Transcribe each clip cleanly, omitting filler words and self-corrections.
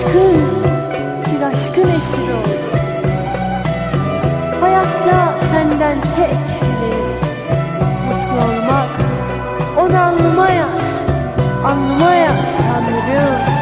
bir aşkın esiri oldum. Hayatta senden tek dileğim mutlu olmak. Onu alnıma yaz, alnıma yaz Tanrım.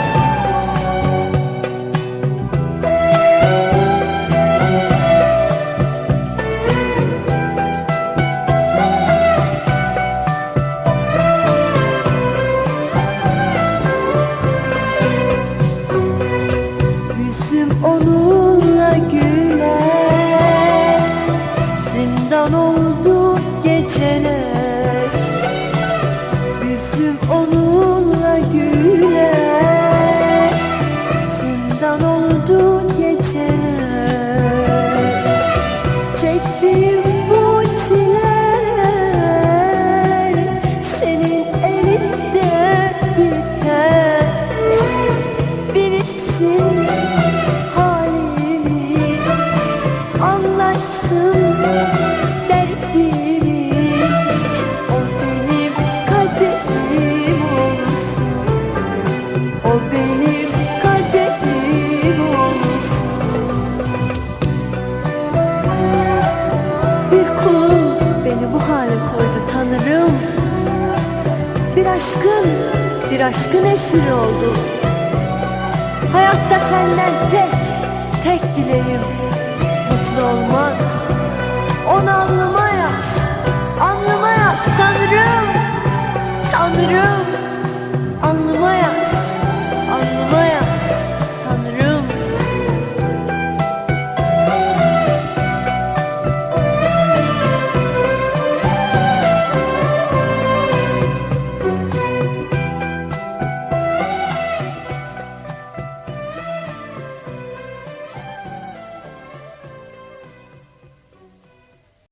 Onunla güler, zindan oldu geceler. Yüzüm onunla güler, zindan oldu geceler. Çektiğim bu çileler senin elinde biter. Bilirsin derdimi, o benim kaderim olsun, o benim kaderim olsun. Bir kulun beni bu hale koydu Tanrım. Bir aşkın esiri oldum.